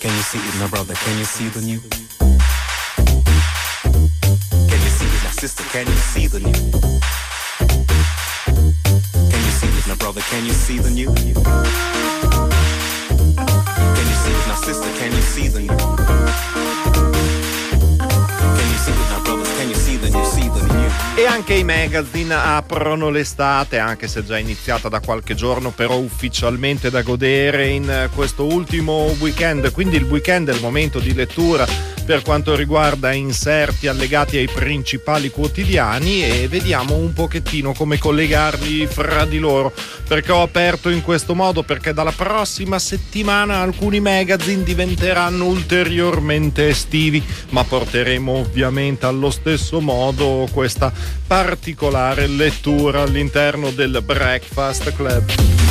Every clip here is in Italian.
Can you see it, my brother? Can you see the new? Can you see it, my sister? Can you see the new? Can you see it, my brother? Can you see the new? Can you see it, my sister? Can you see the new? Can you see it, my brothers? Can you see the new? See the new? E anche i magazine aprono l'estate, anche se già iniziata da qualche giorno, però ufficialmente da godere in questo ultimo weekend. Quindi il weekend è il momento di lettura per quanto riguarda inserti allegati ai principali quotidiani, e vediamo un pochettino come collegarli fra di loro, perché ho aperto in questo modo perché dalla prossima settimana alcuni magazine diventeranno ulteriormente estivi, ma porteremo ovviamente allo stesso modo questa particolare lettura all'interno del Breakfast Club.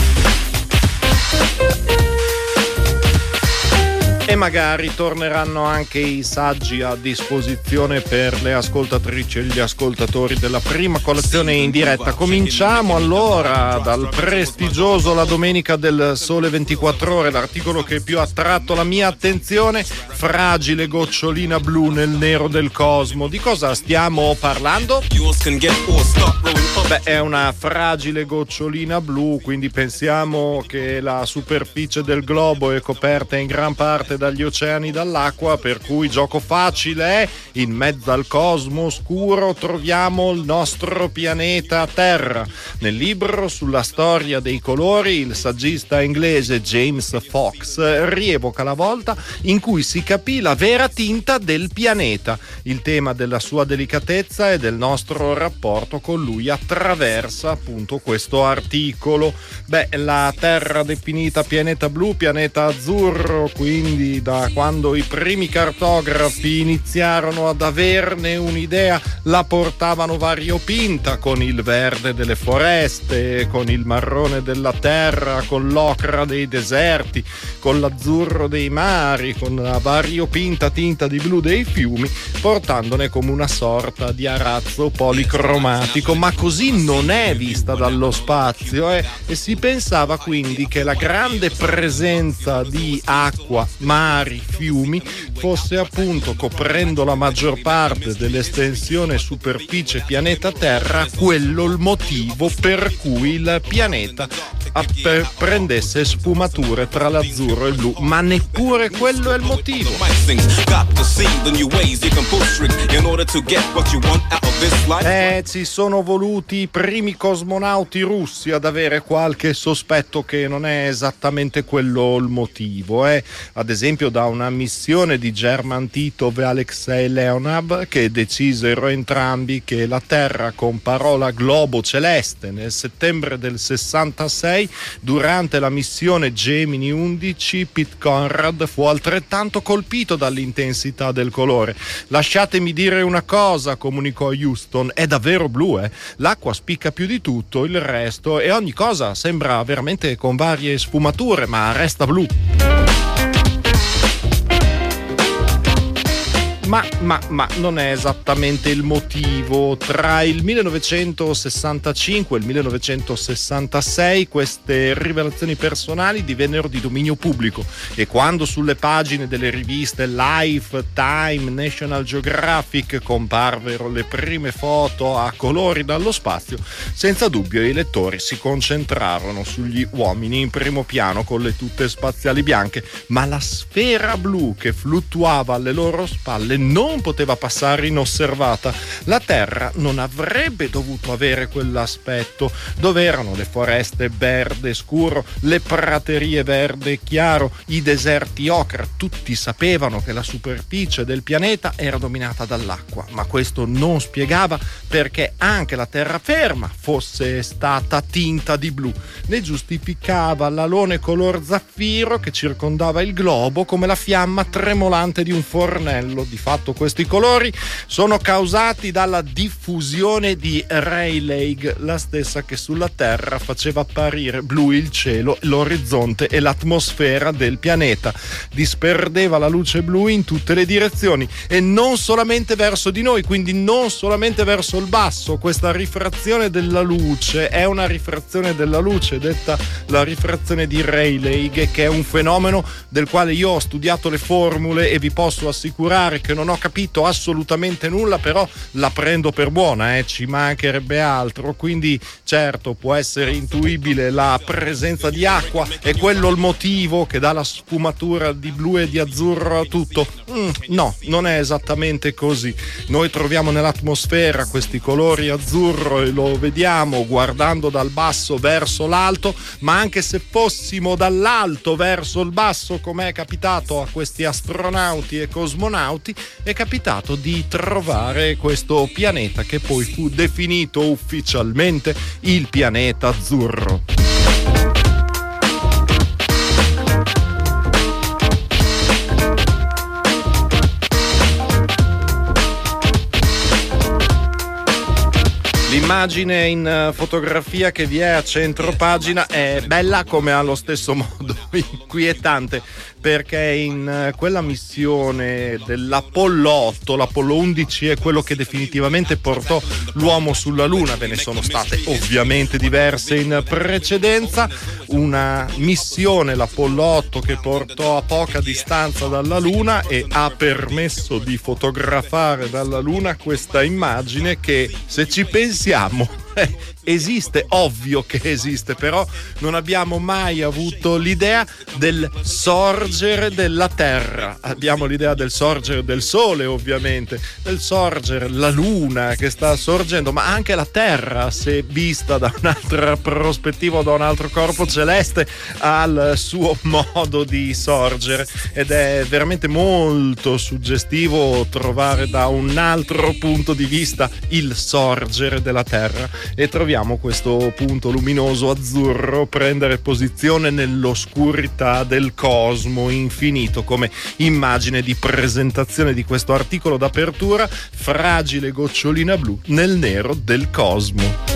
E magari torneranno anche i saggi a disposizione per le ascoltatrici e gli ascoltatori della prima colazione in diretta. Cominciamo allora dal prestigioso La Domenica del Sole 24 Ore, l'articolo che più ha attratto la mia attenzione: fragile gocciolina blu nel nero del cosmo. Di cosa stiamo parlando? Beh, è una fragile gocciolina blu, quindi pensiamo che la superficie del globo è coperta in gran parte dagli oceani, dall'acqua, per cui gioco facile è: in mezzo al cosmo oscuro troviamo il nostro pianeta Terra. Nel libro sulla storia dei colori il saggista inglese James Fox rievoca la volta in cui si capì la vera tinta del pianeta. Il tema della sua delicatezza e del nostro rapporto con lui attraversa appunto questo articolo. Beh, la Terra definita pianeta blu, pianeta azzurro, quindi da quando i primi cartografi iniziarono ad averne un'idea la portavano variopinta, con il verde delle foreste, con il marrone della terra, con l'ocra dei deserti, con l'azzurro dei mari, con la variopinta tinta di blu dei fiumi, portandone come una sorta di arazzo policromatico. Ma così non è vista dallo spazio, e si pensava quindi che la grande presenza di acqua, mari, fiumi fosse appunto, coprendo la maggior parte dell'estensione superficie pianeta Terra, quello il motivo per cui il pianeta prendesse sfumature tra l'azzurro e il blu. Ma neppure quello è il motivo. Ci sono voluti i primi cosmonauti russi ad avere qualche sospetto che non è esattamente quello il motivo. Ad esempio da una missione di German Titov e Alexei Leonov, che decisero entrambi che la Terra con parola globo celeste nel settembre del 66. Durante la missione Gemini 11 Pete Conrad fu altrettanto colpito dall'intensità del colore. Lasciatemi dire una cosa, comunicò Houston, è davvero blu, l'acqua spicca più di tutto il resto e ogni cosa sembra veramente con varie sfumature, ma resta blu. Ma non è esattamente il motivo. Tra il 1965 e il 1966 queste rivelazioni personali divennero di dominio pubblico, e quando sulle pagine delle riviste Life, Time, National Geographic comparvero le prime foto a colori dallo spazio, senza dubbio i lettori si concentrarono sugli uomini in primo piano con le tute spaziali bianche, ma la sfera blu che fluttuava alle loro spalle non poteva passare inosservata. La Terra non avrebbe dovuto avere quell'aspetto, dove erano le foreste verde scuro, le praterie verde chiaro, i deserti ocra. Tutti sapevano che la superficie del pianeta era dominata dall'acqua, ma questo non spiegava perché anche la terraferma fosse stata tinta di blu, né giustificava l'alone color zaffiro che circondava il globo come la fiamma tremolante di un fornello. Di fatto fatto questi colori sono causati dalla diffusione di Rayleigh, la stessa che sulla Terra faceva apparire blu il cielo, l'orizzonte e l'atmosfera del pianeta. Disperdeva la luce blu in tutte le direzioni e non solamente verso di noi, quindi non solamente verso il basso. Questa rifrazione della luce è una rifrazione della luce detta la rifrazione di Rayleigh, che è un fenomeno del quale io ho studiato le formule e vi posso assicurare che non ho capito assolutamente nulla, però la prendo per buona, ci mancherebbe altro. Quindi certo può essere intuibile la presenza di acqua, è quello il motivo che dà la sfumatura di blu e di azzurro a tutto? No, non è esattamente così. Noi troviamo nell'atmosfera questi colori azzurro e lo vediamo guardando dal basso verso l'alto, ma anche se fossimo dall'alto verso il basso, come è capitato a questi astronauti e cosmonauti, è capitato di trovare questo pianeta che poi fu definito ufficialmente il pianeta azzurro. L'immagine in fotografia che vi è a centro pagina è bella come allo stesso modo inquietante, perché in quella missione dell'Apollo 8, l'Apollo 11 è quello che definitivamente portò l'uomo sulla Luna. Ve ne sono state ovviamente diverse in precedenza. Una missione, l'Apollo 8, che portò a poca distanza dalla Luna e ha permesso di fotografare dalla Luna questa immagine che, se ci pensiamo, esiste, ovvio che esiste, però non abbiamo mai avuto l'idea del sorgere della Terra. Abbiamo l'idea del sorgere del Sole, ovviamente, del sorgere la Luna che sta sorgendo, ma anche la Terra, se vista da un'altra prospettiva o da un altro corpo celeste, ha il suo modo di sorgere, ed è veramente molto suggestivo trovare da un altro punto di vista il sorgere della Terra, e troviamo questo punto luminoso azzurro prendere posizione nell'oscurità del cosmo infinito come immagine di presentazione di questo articolo d'apertura: fragile gocciolina blu nel nero del cosmo.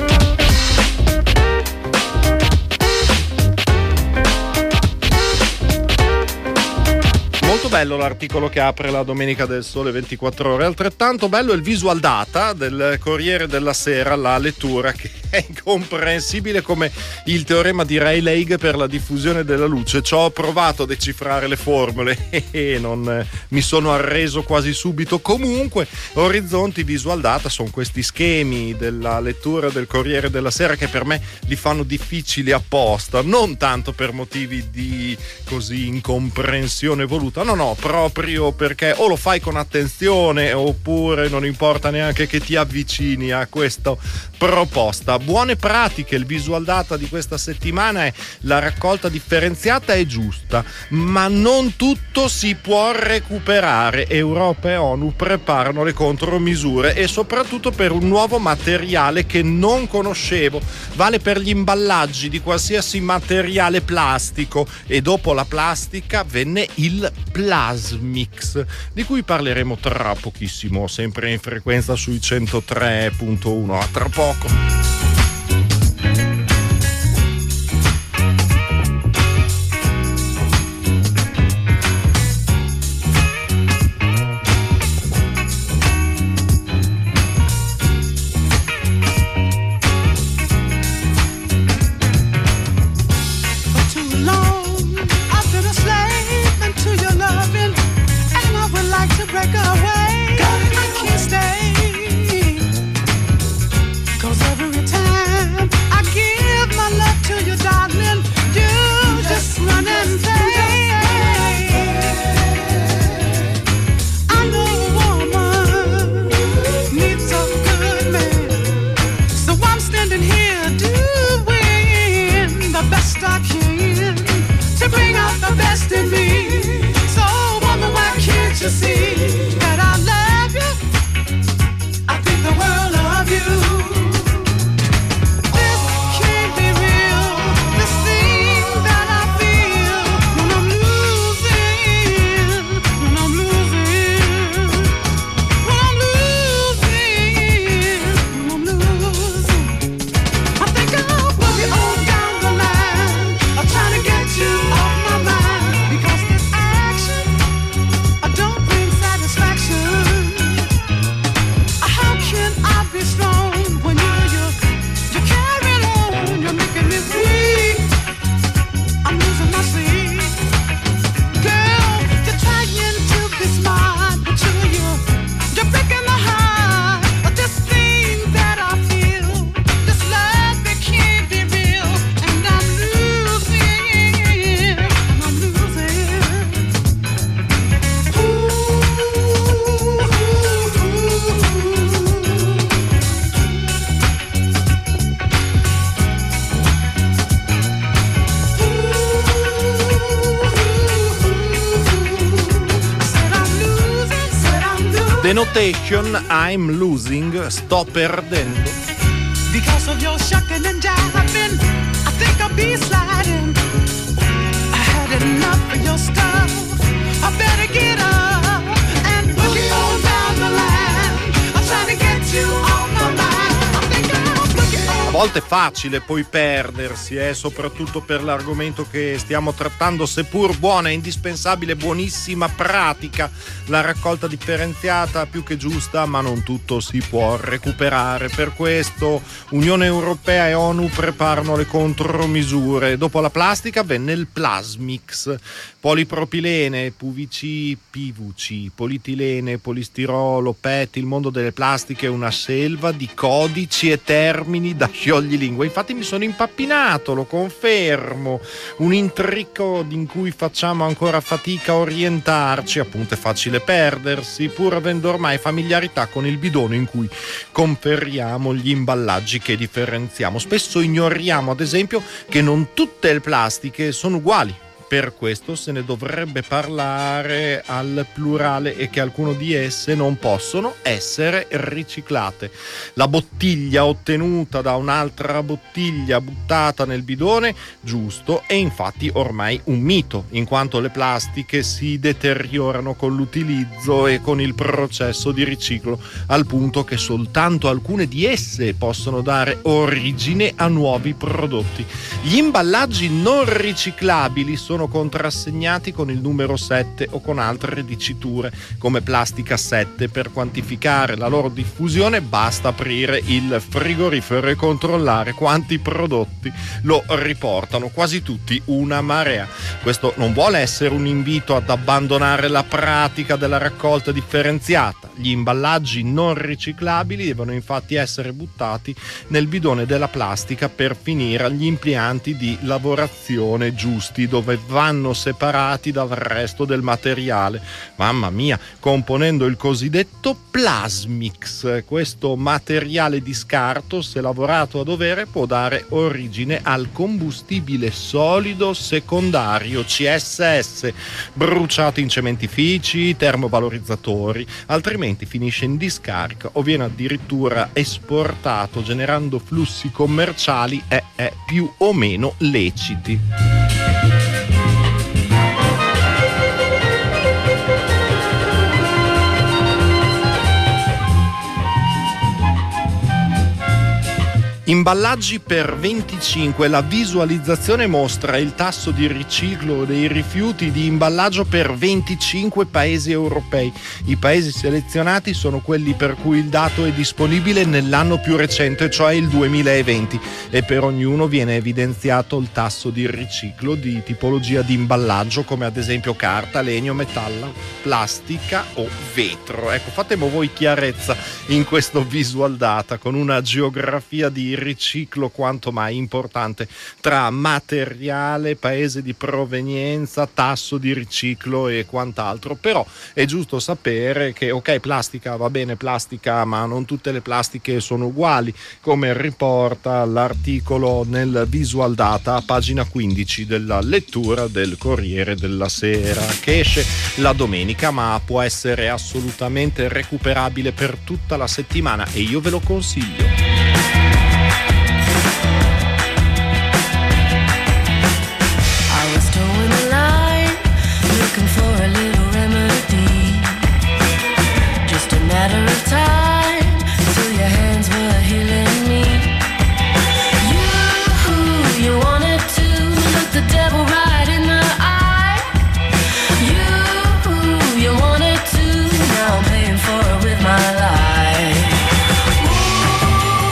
Molto bello l'articolo che apre la Domenica del Sole 24 Ore, altrettanto bello il visual data del Corriere della Sera, la lettura che è incomprensibile come il teorema di Rayleigh per la diffusione della luce. Ci ho provato a decifrare le formule e non mi sono arreso quasi subito. Comunque, orizzonti visual data sono questi schemi della lettura del Corriere della Sera che per me li fanno difficili apposta, non tanto per motivi di così incomprensione voluta, no, proprio perché o lo fai con attenzione oppure non importa neanche che ti avvicini a questa proposta. Buone pratiche, il visual data di questa settimana è: la raccolta differenziata è giusta, ma non tutto si può recuperare. Europa e ONU preparano le contromisure, e soprattutto per un nuovo materiale che non conoscevo. Vale per gli imballaggi di qualsiasi materiale plastico, e dopo la plastica venne il Plasmix, di cui parleremo tra pochissimo, sempre in frequenza sui 103.1. A tra poco. The Notation, I'm losing, sto perdendo. Because of your shucking and jiving, I think I'll be sliding. I had enough of your stuff. I better get up and boogie on down the line. I'm trying to get you off my mind. I think I'll boogie on. A volte è facile poi perdersi, soprattutto per l'argomento che stiamo trattando, seppur buona, indispensabile, buonissima pratica, la raccolta differenziata più che giusta, ma non tutto si può recuperare. Per questo Unione Europea e ONU preparano le contromisure. Dopo la plastica venne il Plasmix, polipropilene, PVC, polietilene, polistirolo, PET. Il mondo delle plastiche è una selva di codici e termini da scioglilingua. Infatti mi sono impappinato, lo confermo, un intrico in cui facciamo ancora fatica a orientarci, appunto è facile perdersi, pur avendo ormai familiarità con il bidone in cui conferiamo gli imballaggi che differenziamo. Spesso ignoriamo, ad esempio, che non tutte le plastiche sono uguali. Per questo se ne dovrebbe parlare al plurale e che alcune di esse non possono essere riciclate. La bottiglia ottenuta da un'altra bottiglia buttata nel bidone, giusto, è infatti ormai un mito, in quanto le plastiche si deteriorano con l'utilizzo e con il processo di riciclo, al punto che soltanto alcune di esse possono dare origine a nuovi prodotti. Gli imballaggi non riciclabili sono contrassegnati con il numero 7 o con altre diciture come plastica 7. Per quantificare la loro diffusione basta aprire il frigorifero e controllare quanti prodotti lo riportano, quasi tutti una marea. Questo non vuole essere un invito ad abbandonare la pratica della raccolta differenziata. Gli imballaggi non riciclabili devono infatti essere buttati nel bidone della plastica per finire agli impianti di lavorazione giusti, dove vanno separati dal resto del materiale, mamma mia, componendo il cosiddetto Plasmix. Questo materiale di scarto, se lavorato a dovere, può dare origine al combustibile solido secondario CSS, bruciato in cementifici, termovalorizzatori, altrimenti finisce in discarica o viene addirittura esportato, generando flussi commerciali più o meno leciti. Imballaggi per 25. La visualizzazione mostra il tasso di riciclo dei rifiuti di imballaggio per 25 paesi europei. I paesi selezionati sono quelli per cui il dato è disponibile nell'anno più recente, cioè il 2020, e per ognuno viene evidenziato il tasso di riciclo di tipologia di imballaggio, come ad esempio carta, legno, metallo, plastica o vetro. Ecco, fatemi voi chiarezza in questo visual data con una geografia di riciclo quanto mai importante tra materiale, paese di provenienza, tasso di riciclo e quant'altro. Però è giusto sapere che ok, plastica va bene, plastica, ma non tutte le plastiche sono uguali, come riporta l'articolo nel visual data a pagina 15 della lettura del Corriere della Sera, che esce la domenica ma può essere assolutamente recuperabile per tutta la settimana e io ve lo consiglio. Matter of time till your hands were healing me. You wanted to look the devil right in the eye. You wanted to, now I'm paying for it with my life. Ooh,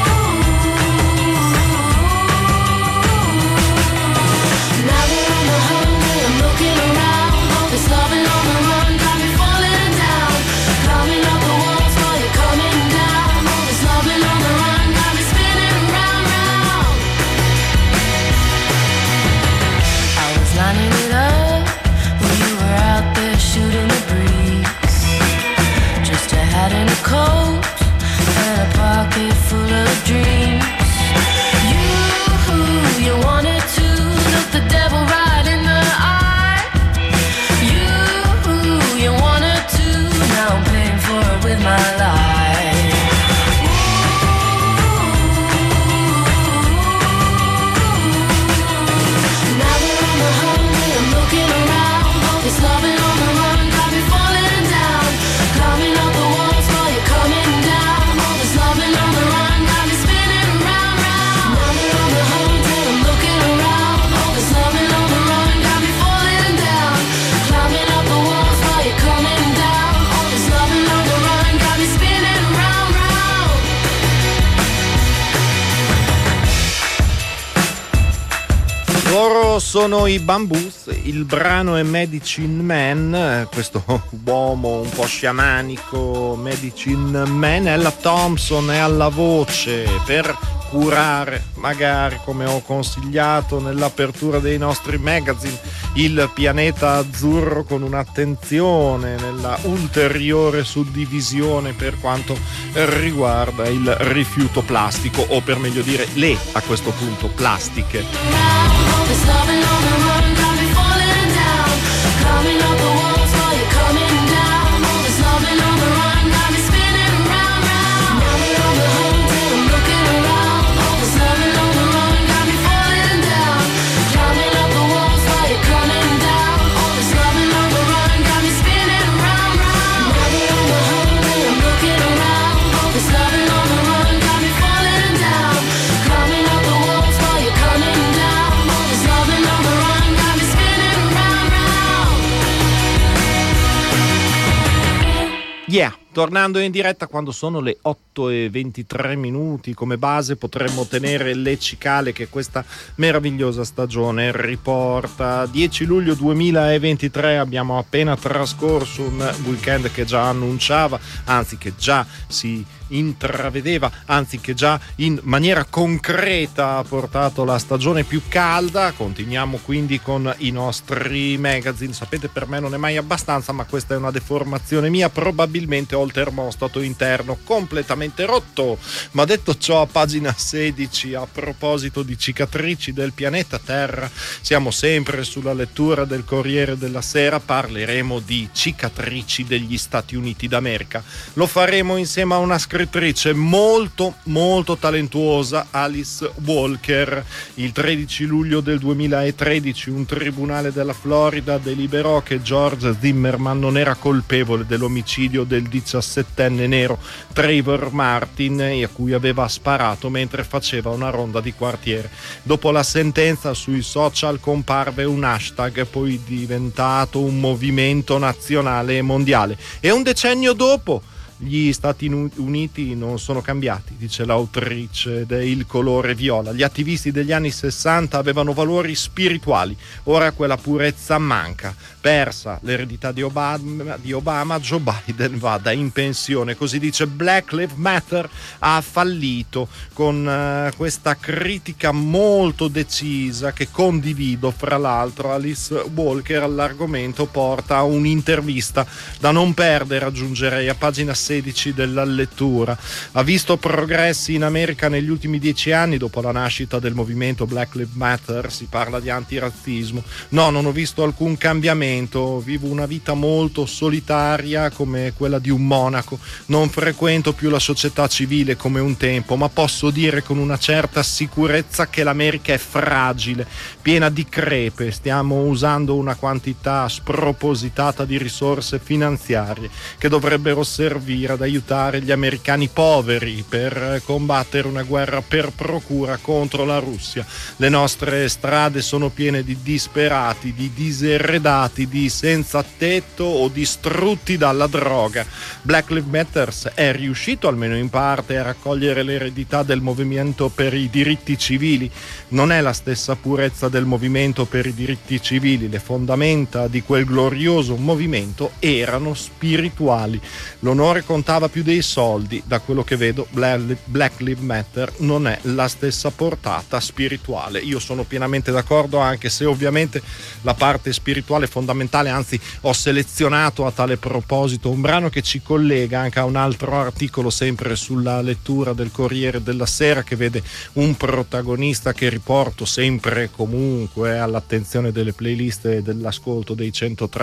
Loro sono i Bamboos, il brano è Medicine Man, questo uomo un po' sciamanico, Medicine Man. Ella Thompson è alla voce per curare, magari come ho consigliato nell'apertura dei nostri magazine, il pianeta azzurro con un'attenzione nella ulteriore suddivisione per quanto riguarda il rifiuto plastico, o per meglio dire le, a questo punto, plastiche. This loving on the run got me falling down. Coming up the walls while you're coming down. This loving on the run got me spinning round, round. Now we're on the hunt and I'm looking around. This loving on the run got me falling down. Climbing up the walls while you're coming down. This loving on the run got me spinning round, round. Now we're on the hunt and I'm looking around. This loving on the run got me falling down. Climbing up the walls while you're coming down. Loving on the run got me spinning round, round. Yeah, tornando in diretta quando sono le 8:23, come base potremmo tenere le cicale che questa meravigliosa stagione riporta. 10 luglio 2023, abbiamo appena trascorso un weekend che già annunciava, anzi che già si intravedeva, anzi che già in maniera concreta ha portato la stagione più calda. Continuiamo quindi con i nostri magazine. Sapete, per me non è mai abbastanza, ma questa è una deformazione mia, probabilmente ho il termostato interno completamente rotto. Ma detto ciò, a pagina 16, a proposito di cicatrici del pianeta Terra, siamo sempre sulla lettura del Corriere della Sera, parleremo di cicatrici degli Stati Uniti d'America. Lo faremo insieme a una scrittrice molto molto talentuosa, Alice Walker. Il 13 luglio del 2013 un tribunale della Florida deliberò che George Zimmerman non era colpevole dell'omicidio del 17enne nero Trayvon Martin, a cui aveva sparato mentre faceva una ronda di quartiere. Dopo la sentenza, sui social comparve un hashtag poi diventato un movimento nazionale e mondiale, e un decennio dopo gli Stati Uniti non sono cambiati, dice l'autrice de Il colore viola. Gli attivisti degli anni 60 avevano valori spirituali, ora quella purezza manca. Persa l'eredità di Obama, Joe Biden vada in pensione, così dice. Black Lives Matter ha fallito, con questa critica molto decisa che condivido. Fra l'altro Alice Walker all'argomento porta un'intervista da non perdere, aggiungerei, a pagina 16 della lettura. Ha visto progressi in America negli ultimi 10 anni dopo la nascita del movimento Black Lives Matter. Si parla di antirazzismo. No, non ho visto alcun cambiamento. Vivo una vita molto solitaria, come quella di un monaco. Non frequento più la società civile come un tempo, ma posso dire con una certa sicurezza che l'America è fragile, piena di crepe. Stiamo usando una quantità spropositata di risorse finanziarie che dovrebbero servire ad aiutare gli americani poveri per combattere una guerra per procura contro la Russia. Le nostre strade sono piene di disperati, di diseredati, di senza tetto o distrutti dalla droga. Black Lives Matter è riuscito almeno in parte a raccogliere l'eredità del movimento per i diritti civili. Non è la stessa purezza del movimento per i diritti civili. Le fondamenta di quel glorioso movimento erano spirituali. L'onore contava più dei soldi. Da quello che vedo, Black Lives Matter non è la stessa portata spirituale. Io sono pienamente d'accordo, anche se ovviamente la parte spirituale è fondamentale. Anzi, ho selezionato a tale proposito un brano che ci collega anche a un altro articolo sempre sulla lettura del Corriere della Sera, che vede un protagonista che riporto sempre e comunque all'attenzione delle playlist e dell'ascolto dei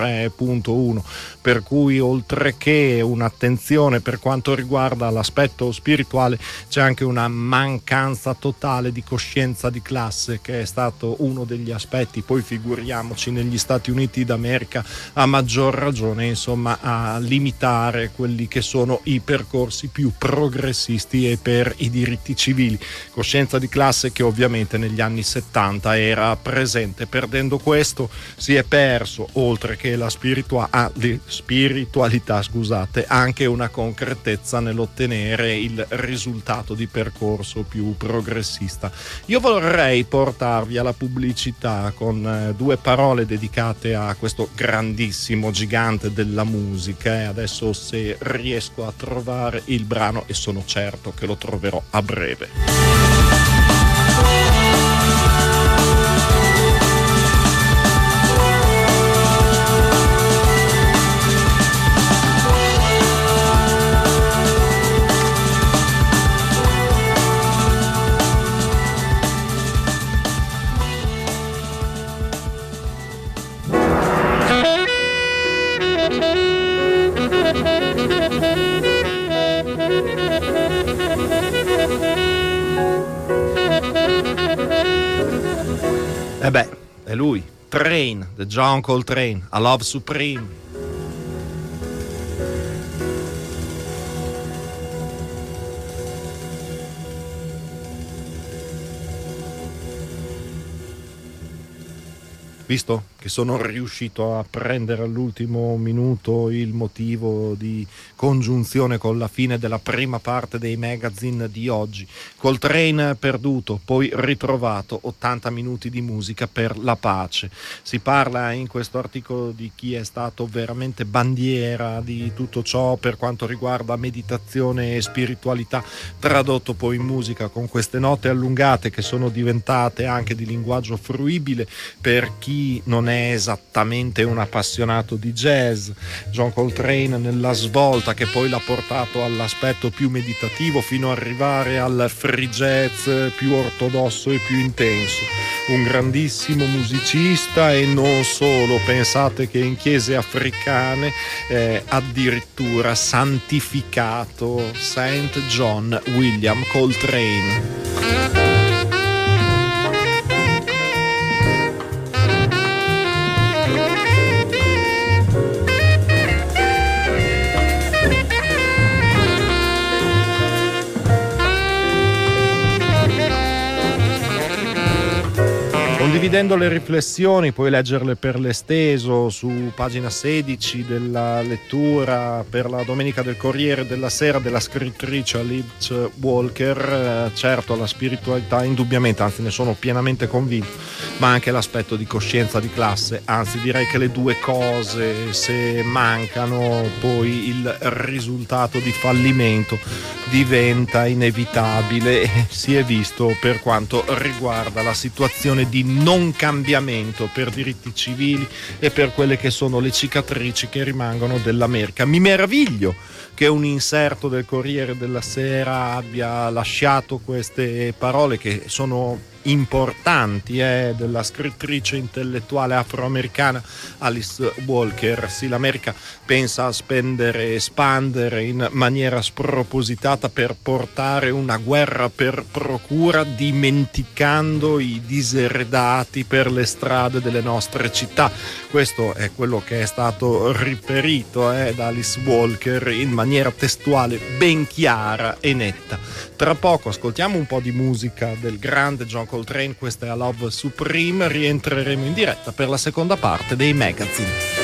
103.1, per cui oltre che un'attenzione per quanto riguarda l'aspetto spirituale, c'è anche una mancanza totale di coscienza di classe, che è stato uno degli aspetti, poi figuriamoci negli Stati Uniti d'America, a maggior ragione, insomma, a limitare quelli che sono i percorsi più progressisti e per i diritti civili. Coscienza di classe che ovviamente negli anni 70 era presente. Perdendo questo si è perso, oltre che la spiritualità, anche un una concretezza nell'ottenere il risultato di percorso più progressista. Io vorrei portarvi alla pubblicità con due parole dedicate a questo grandissimo gigante della musica, e adesso se riesco a trovare il brano, e sono certo che lo troverò a breve. E beh, è lui, Train, The John Coltrane, A Love Supreme. Visto che sono riuscito a prendere all'ultimo minuto il motivo di congiunzione con la fine della prima parte dei magazine di oggi. Coltrane perduto, poi ritrovato, 80 minuti di musica per la pace. Si parla in questo articolo di chi è stato veramente bandiera di tutto ciò per quanto riguarda meditazione e spiritualità, tradotto poi in musica con queste note allungate che sono diventate anche di linguaggio fruibile per chi non è esattamente un appassionato di jazz. John Coltrane, nella svolta che poi l'ha portato all'aspetto più meditativo fino ad arrivare al free jazz più ortodosso e più intenso. Un grandissimo musicista, e non solo, pensate che in chiese africane addirittura santificato Saint John William Coltrane. Condividendo le riflessioni, puoi leggerle per l'esteso su pagina 16 della lettura per la domenica del Corriere della Sera della scrittrice Alice Walker. Certo, la spiritualità indubbiamente, anzi ne sono pienamente convinto, ma anche l'aspetto di coscienza di classe, anzi direi che le due cose, se mancano, poi il risultato di fallimento diventa inevitabile, e si è visto per quanto riguarda la situazione di non cambiamento per diritti civili e per quelle che sono le cicatrici che rimangono dell'America. Mi meraviglio che un inserto del Corriere della Sera abbia lasciato queste parole che sono importanti della scrittrice intellettuale afroamericana Alice Walker. Sì, l'America pensa a spendere e espandere in maniera spropositata per portare una guerra per procura, dimenticando i diseredati per le strade delle nostre città. Questo è quello che è stato riferito da Alice Walker in maniera testuale ben chiara e netta. Tra poco ascoltiamo un po' di musica del grande John Coltrane, questa è A Love Supreme, rientreremo in diretta per la seconda parte dei magazine.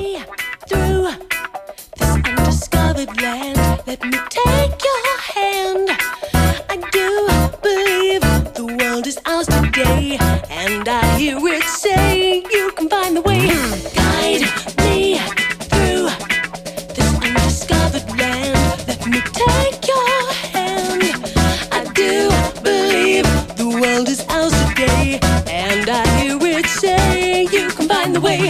me through this undiscovered land. Let me take your hand. I do believe the world is ours today, and I hear it say you can find the way. Guide me through this undiscovered land. Let me take your hand. I do believe the world is ours today, and I hear it say you can find the way.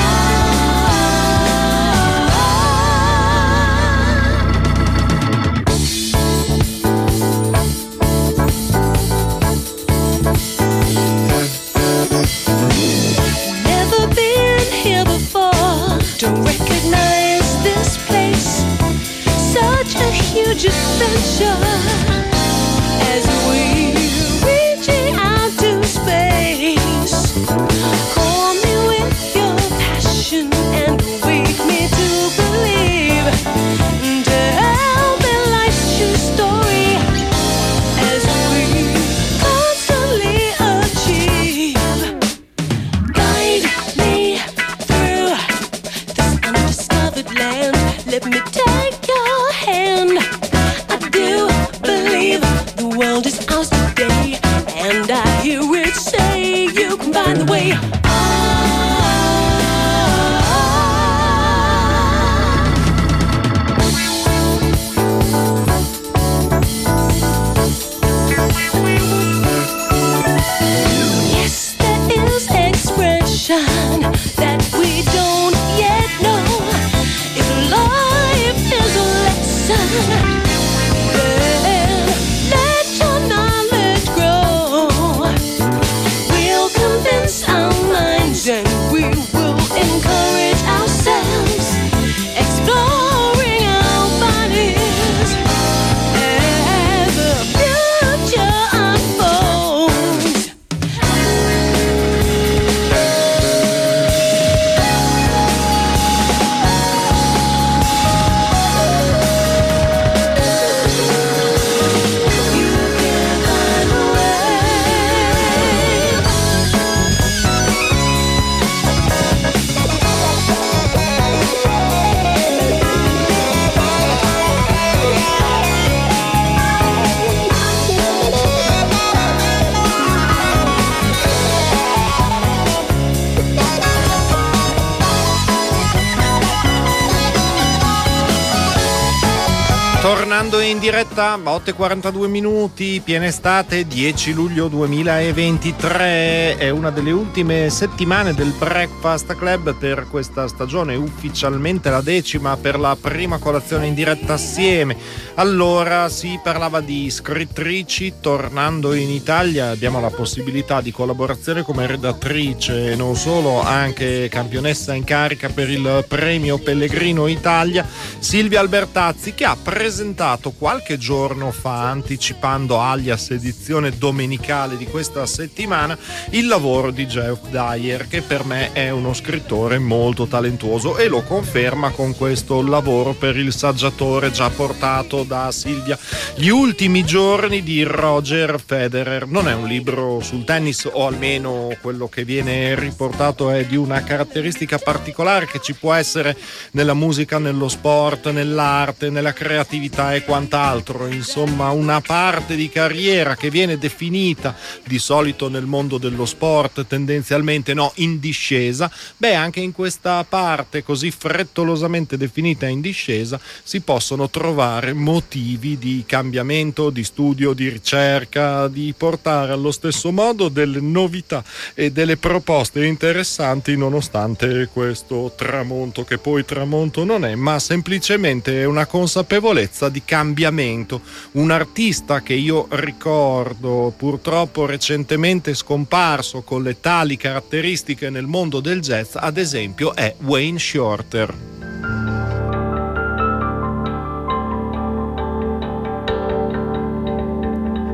Never been here before, don't recognize this place. Such a huge adventure as we reaching out to space. Call me with your passion and wake me to believe. Tell me life's true story as we constantly achieve. Guide me through this undiscovered land. Let me take your hand. I do believe the world is ours today, and I hear it say you can find the way. Yes, there is expression that we don't yet know. If life is a lesson, then let your knowledge grow. We'll convince our minds and we will encourage ourselves, exploring our bodies as the future unfolds. You can find a way. Tornando in diretta, 8:42 minuti, piena estate, 10 luglio 2023, è una delle ultime settimane del Breakfast Club per questa stagione, ufficialmente la 10ª, per la prima colazione in diretta assieme. Allora si parlava di scrittrici. Tornando in Italia abbiamo la possibilità di collaborazione come redattrice e non solo, anche campionessa in carica per il premio Pellegrino Italia, Silvia Albertazzi, che ha presentato qualche giorno fa, anticipando alias edizione domenicale di questa settimana, il lavoro di Geoff Dyer, che per me è uno scrittore molto talentuoso, e lo conferma con questo lavoro per il saggiatore già portato da Silvia. Gli ultimi giorni di Roger Federer non è un libro sul tennis, o almeno quello che viene riportato è di una caratteristica particolare che ci può essere nella musica, nello sport, nell'arte, nella creatività e quant'altro. Insomma, una parte di carriera che viene definita di solito nel mondo dello sport tendenzialmente in discesa. Beh, anche in questa parte così frettolosamente definita in discesa si possono trovare motivi di cambiamento, di studio, di ricerca, di portare allo stesso modo delle novità e delle proposte interessanti, nonostante questo tramonto, che poi tramonto non è, ma semplicemente è una consapevolezza di cambiamento. Un artista che io ricordo purtroppo recentemente scomparso con le tali caratteristiche nel mondo del jazz, ad esempio, è Wayne Shorter.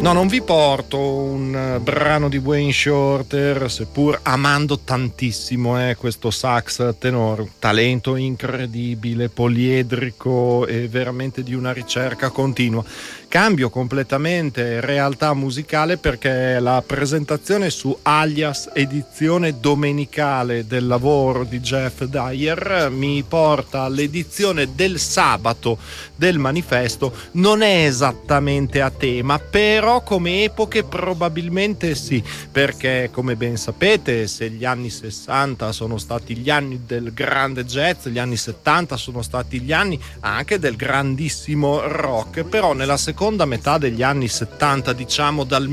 No, non vi porto un brano di Wayne Shorter, seppur amando tantissimo questo sax tenor, talento incredibile, poliedrico e veramente di una ricerca continua. Cambio completamente realtà musicale perché la presentazione su Alias, edizione domenicale del lavoro di Jeff Dyer, mi porta all'edizione del sabato del manifesto. Non è esattamente a tema, però come epoche probabilmente sì, perché come ben sapete, se gli anni 60 sono stati gli anni del grande jazz, gli anni 70 sono stati gli anni anche del grandissimo rock, però nella seconda metà degli anni 70, diciamo dal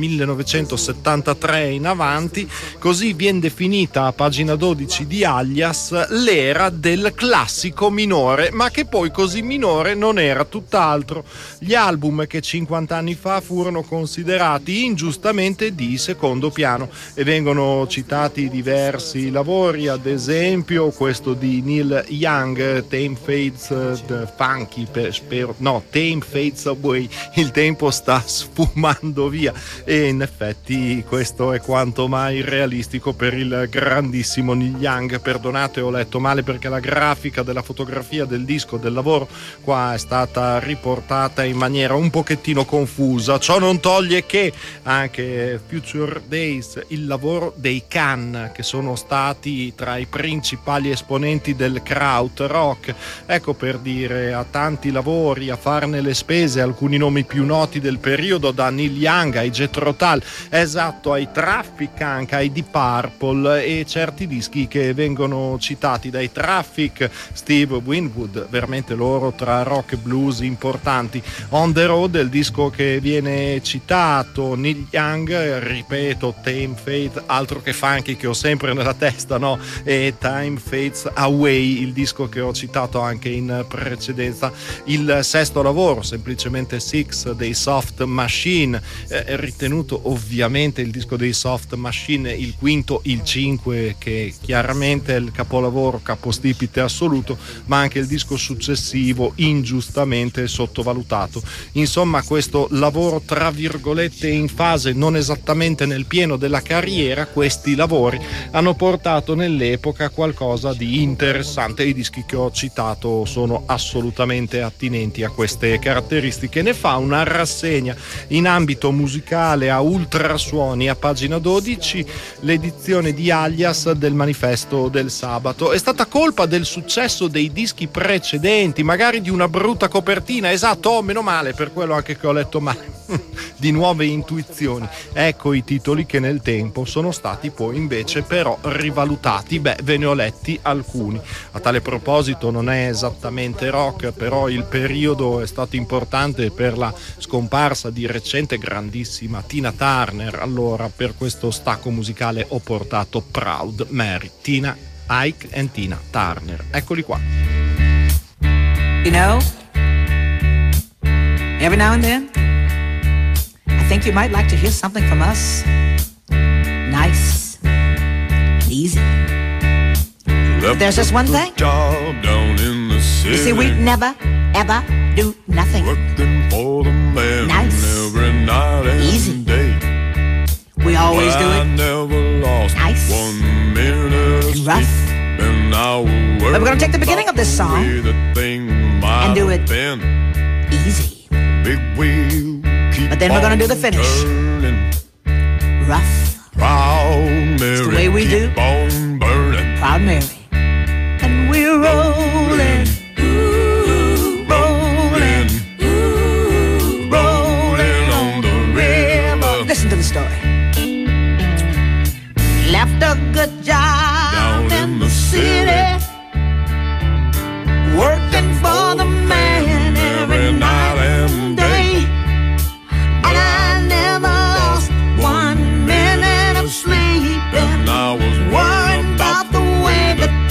1973 in avanti, così viene definita a pagina 12 di Alias l'era del classico minore, ma che poi così minore non era tutt'altro. Gli album che 50 anni fa furono considerati ingiustamente di secondo piano e vengono citati diversi lavori, ad esempio questo di Neil Young, Time Fades Funky, Time Fades Away, il tempo sta sfumando via, e in effetti questo è quanto mai realistico per il grandissimo Neil Young. Perdonate, ho letto male perché la grafica della fotografia del disco, del lavoro qua è stata riportata in maniera un pochettino confusa. Ciò non toglie che anche Future Days, il lavoro dei Can, che sono stati tra i principali esponenti del krautrock, ecco, per dire, a tanti lavori, a farne le spese, alcuni nomi più noti del periodo, da Neil Young ai Jethro Tull, esatto, ai Traffic, anche ai Deep Purple, e certi dischi che vengono citati dai Traffic, Steve Winwood, veramente loro tra rock e blues importanti. On the Road, il disco che viene citato, Neil Young, ripeto, Time Fades, altro che funky che ho sempre nella testa, no? E Time Fades Away, il disco che ho citato anche in precedenza. Il sesto lavoro, semplicemente Six, dei Soft Machine, ritenuto ovviamente il disco dei Soft Machine il quinto, il 5, che chiaramente è il capolavoro, capostipite assoluto, ma anche il disco successivo ingiustamente sottovalutato. Insomma, questo lavoro tra virgolette in fase non esattamente nel pieno della carriera, questi lavori hanno portato nell'epoca qualcosa di interessante. I dischi che ho citato sono assolutamente attinenti a queste caratteristiche. Ne fa una rassegna in ambito musicale a ultrasuoni a pagina 12 l'edizione di Alias del manifesto del sabato. È stata colpa del successo dei dischi precedenti, magari di una brutta copertina, esatto, meno male, per quello anche che ho letto male, di nuove intuizioni. Ecco i titoli che nel tempo sono stati poi invece però rivalutati. Beh, ve ne ho letti alcuni. A tale proposito non è esattamente rock, però il periodo è stato importante per la scomparsa di recente grandissima Tina Turner. Allora, per questo stacco musicale ho portato Proud Mary, Tina, Ike and Tina Turner. Eccoli qua. You know, every now and then, I think you might like to hear something from us. Nice, easy. But there's just one thing. You see, we never, ever do nothing nice, easy. We always do it nice and rough. But we're going to take the beginning of this song and do it easy. But then we're going to do the finish rough. It's the way we do Proud Mary. And we're rolling, rolling, rolling on the river. Listen to the story. Left a good job down in the city, working for the man every night and day. And I never lost 1 minute of sleep, and I was worried about the way that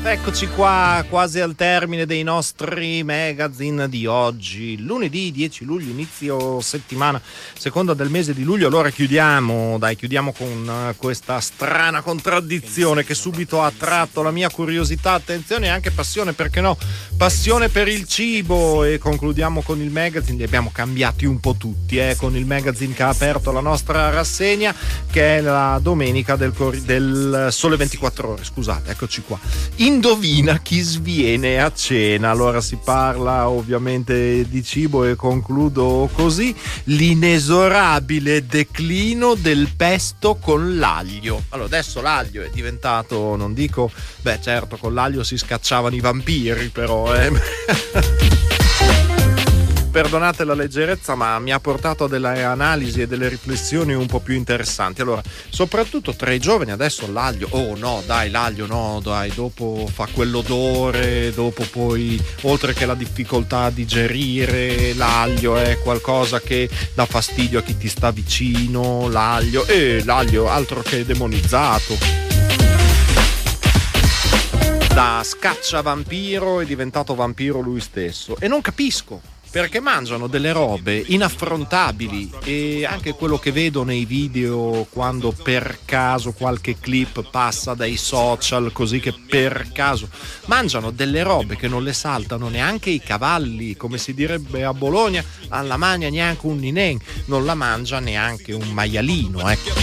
Eccoci qua, quasi al termine dei nostri magazine di oggi, lunedì 10 luglio, inizio settimana, seconda del mese di luglio. Allora chiudiamo con questa strana contraddizione che subito ha attratto la mia curiosità, attenzione e anche passione, perché no, passione per il cibo, e concludiamo con il magazine. Li abbiamo cambiati un po' tutti, con il magazine che ha aperto la nostra rassegna, che è la domenica del Sole 24 Ore, scusate, eccoci qua. Indovina chi sviene a cena. Allora si parla ovviamente di cibo e concludo così: l'inesorabile declino del pesto con l'aglio. Allora adesso l'aglio è diventato, non dico, beh certo con l'aglio si scacciavano i vampiri, però perdonate la leggerezza, ma mi ha portato a delle analisi e delle riflessioni un po' più interessanti. Allora, soprattutto tra i giovani adesso l'aglio, l'aglio no, dai, dopo fa quell'odore, dopo poi, oltre che la difficoltà a digerire, l'aglio è qualcosa che dà fastidio a chi ti sta vicino, l'aglio altro che demonizzato. Da scaccia vampiro è diventato vampiro lui stesso, e non capisco perché mangiano delle robe inaffrontabili. E anche quello che vedo nei video, quando per caso qualche clip passa dai social, così che per caso mangiano delle robe che non le saltano neanche i cavalli, come si direbbe a Bologna, alla magna neanche un ninen, non la mangia neanche un maialino,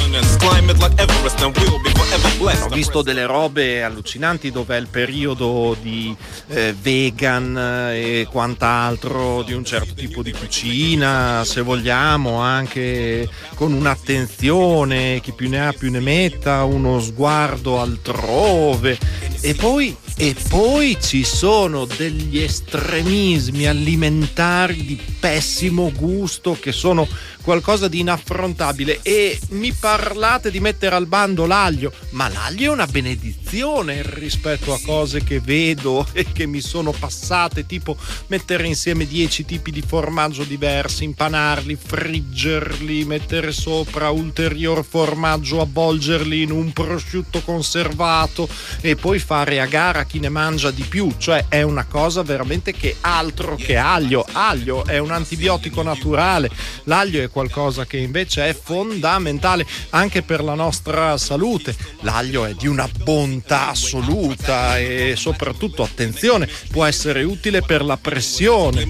Ho visto delle robe allucinanti dove è il periodo di vegan e quant'altro, di un certo tipo di cucina, se vogliamo, anche con un'attenzione, chi più ne ha più ne metta, uno sguardo altrove. E poi ci sono degli estremismi alimentari di pessimo gusto che sono qualcosa di inaffrontabile. E mi parlate di mettere al bando l'aglio, ma l'aglio è una benedizione rispetto a cose che vedo e che mi sono passate, tipo mettere insieme 10 tipi di formaggio diversi, impanarli, friggerli, mettere sopra ulterior formaggio, avvolgerli in un prosciutto conservato e poi fare a gara chi ne mangia di più. Cioè è una cosa veramente che altro che aglio. Aglio è un antibiotico naturale, l'aglio è qualcosa che invece è fondamentale anche per la nostra salute. L'aglio è di una bontà assoluta e soprattutto, attenzione, può essere utile per la pressione.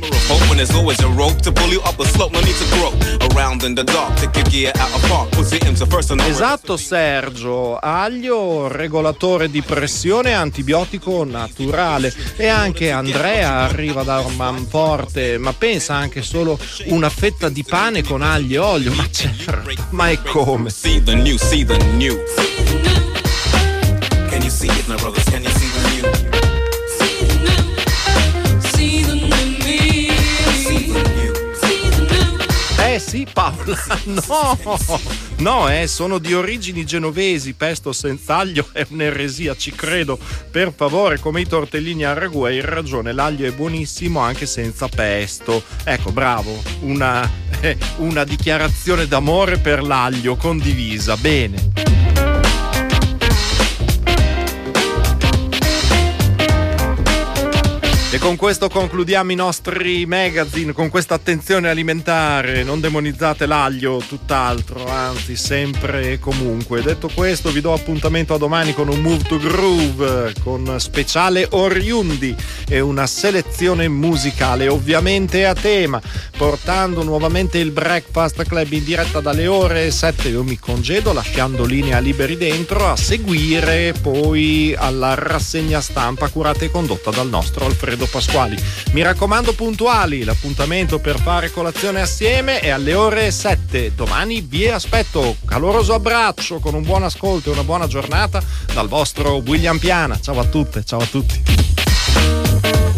Esatto Sergio, aglio regolatore di pressione, antibiotico naturale. E anche Andrea arriva da Manforte, ma pensa anche solo una fetta di pane con aglio e olio, ma è come? See the new. Can you see it, my brothers? Can you see the new? Sì, Paola, no, sono di origini genovesi, pesto senza aglio è un'eresia, ci credo, per favore, come i tortellini al ragù, hai ragione, l'aglio è buonissimo anche senza pesto. Ecco, bravo, una dichiarazione d'amore per l'aglio condivisa, bene. E con questo concludiamo i nostri magazine, con questa attenzione alimentare. Non demonizzate l'aglio, tutt'altro, anzi sempre e comunque. Detto questo, vi do appuntamento a domani con un Move to Groove, con speciale Oriundi e una selezione musicale ovviamente a tema, portando nuovamente il Breakfast Club in diretta dalle ore 7. Io mi congedo lasciando linea liberi dentro, a seguire poi alla rassegna stampa curata e condotta dal nostro Alfredo Pasquali. Mi raccomando, puntuali, l'appuntamento per fare colazione assieme è alle ore 7. Domani vi aspetto. Caloroso abbraccio, con un buon ascolto e una buona giornata dal vostro William Piana. Ciao a tutte, ciao a tutti.